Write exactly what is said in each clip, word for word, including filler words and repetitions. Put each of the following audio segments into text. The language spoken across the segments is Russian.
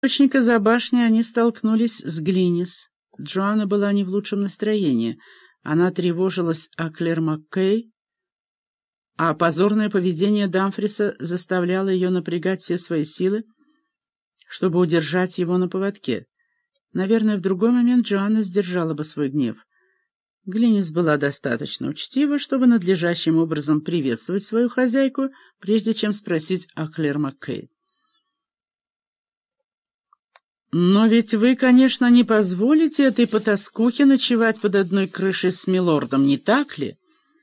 Источника за башней они столкнулись с Глинис. Джоанна была не в лучшем настроении. Она тревожилась о Клэр Маккей, а позорное поведение Дамфриса заставляло ее напрягать все свои силы, чтобы удержать его на поводке. Наверное, в другой момент Джоанна сдержала бы свой гнев. Глинис была достаточно учтива, чтобы надлежащим образом приветствовать свою хозяйку, прежде чем спросить о Клэр Маккей. «Но ведь вы, конечно, не позволите этой потаскухе ночевать под одной крышей с милордом, не так ли?»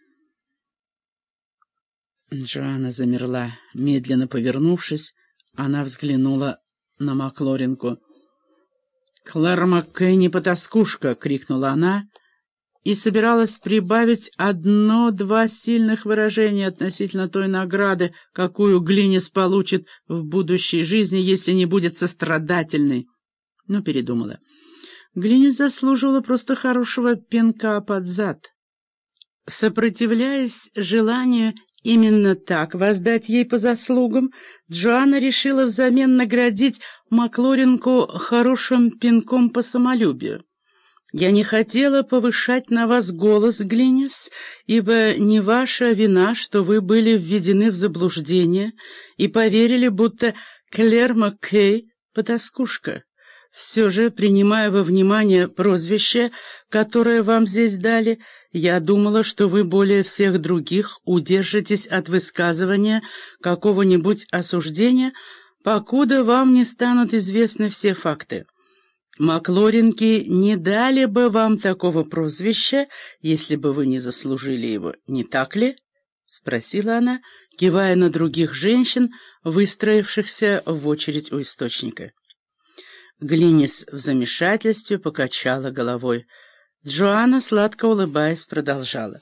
Джоанна замерла. Медленно повернувшись, она взглянула на Маклоринку. «Клэр Маккей не потаскушка!» — крикнула она, и собиралась прибавить одно-два сильных выражения относительно той награды, какую Глинис получит в будущей жизни, если не будет сострадательной. Но передумала. Глинис заслуживала просто хорошего пинка под зад. Сопротивляясь желанию именно так воздать ей по заслугам, Джоанна решила взамен наградить Маклоринку хорошим пинком по самолюбию. «Я не хотела повышать на вас голос, Глинис, ибо не ваша вина, что вы были введены в заблуждение и поверили, будто Клэр Маккей — потаскушка. Все же, принимая во внимание прозвище, которое вам здесь дали, я думала, что вы более всех других удержитесь от высказывания какого-нибудь осуждения, покуда вам не станут известны все факты. Маклоринки не дали бы вам такого прозвища, если бы вы не заслужили его, не так ли?» — спросила она, кивая на других женщин, выстроившихся в очередь у источника. Глинис в замешательстве покачала головой. Джоанна, сладко улыбаясь, продолжала.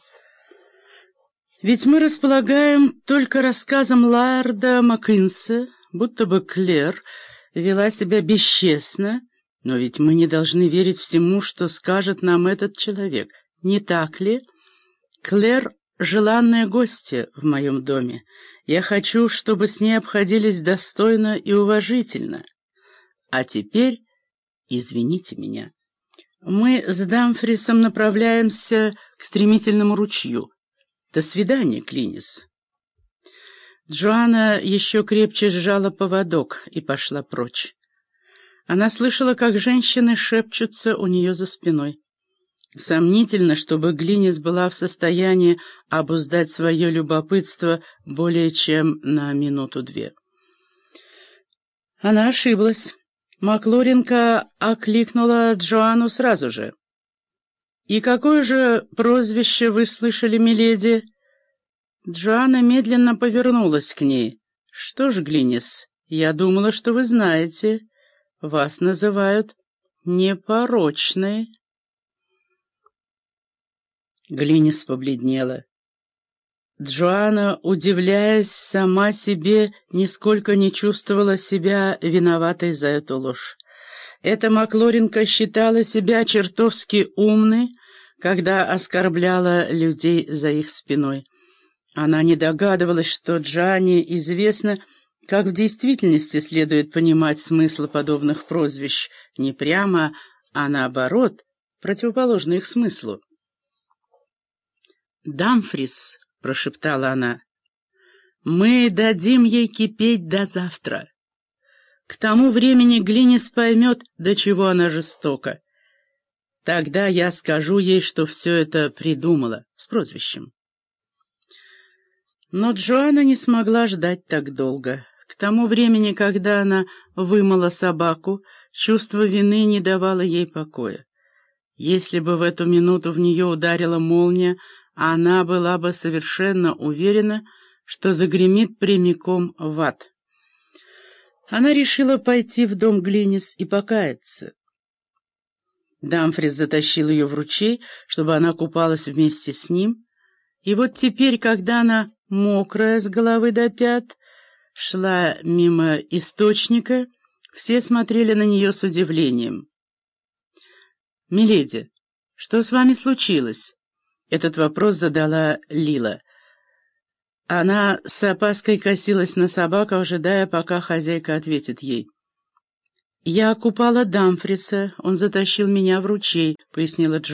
«Ведь мы располагаем только рассказом Лаэрда Маккинса, будто бы Клэр вела себя бесчестно, но ведь мы не должны верить всему, что скажет нам этот человек. Не так ли? Клэр — желанная гостья в моем доме. Я хочу, чтобы с ней обходились достойно и уважительно. А теперь извините меня. Мы с Дамфрисом направляемся к стремительному ручью. До свидания, Глинис». Джоанна еще крепче сжала поводок и пошла прочь. Она слышала, как женщины шепчутся у нее за спиной. Сомнительно, чтобы Глинис была в состоянии обуздать свое любопытство более чем на минуту-две. Она ошиблась. Маклоринка окликнула Джоанну сразу же. «И какое же прозвище вы слышали, миледи?» Джоанна медленно повернулась к ней. «Что ж, Глинис, я думала, что вы знаете. Вас называют непорочной». Глинис побледнела. Джоанна, удивляясь сама себе, нисколько не чувствовала себя виноватой за эту ложь. Эта Маклоринка считала себя чертовски умной, когда оскорбляла людей за их спиной. Она не догадывалась, что Джоанне известно, как в действительности следует понимать смысл подобных прозвищ, не прямо, а наоборот, противоположно их смыслу. «Дамфрис», — прошептала она, — «мы дадим ей кипеть до завтра. К тому времени Глинис поймет, до чего она жестока. Тогда я скажу ей, что все это придумала с прозвищем». Но Джоанна не смогла ждать так долго. К тому времени, когда она вымыла собаку, чувство вины не давало ей покоя. Если бы в эту минуту в нее ударила молния, она была бы совершенно уверена, что загремит прямиком в ад. Она решила пойти в дом Глинис и покаяться. Дамфрис затащил ее в ручей, чтобы она купалась вместе с ним, и вот теперь, когда она, мокрая с головы до пят, шла мимо источника, все смотрели на нее с удивлением. «Миледи, что с вами случилось?» Этот вопрос задала Лила. Она с опаской косилась на собаку, ожидая, пока хозяйка ответит ей. «Я купала Дамфриса, он затащил меня в ручей», — пояснила Джо.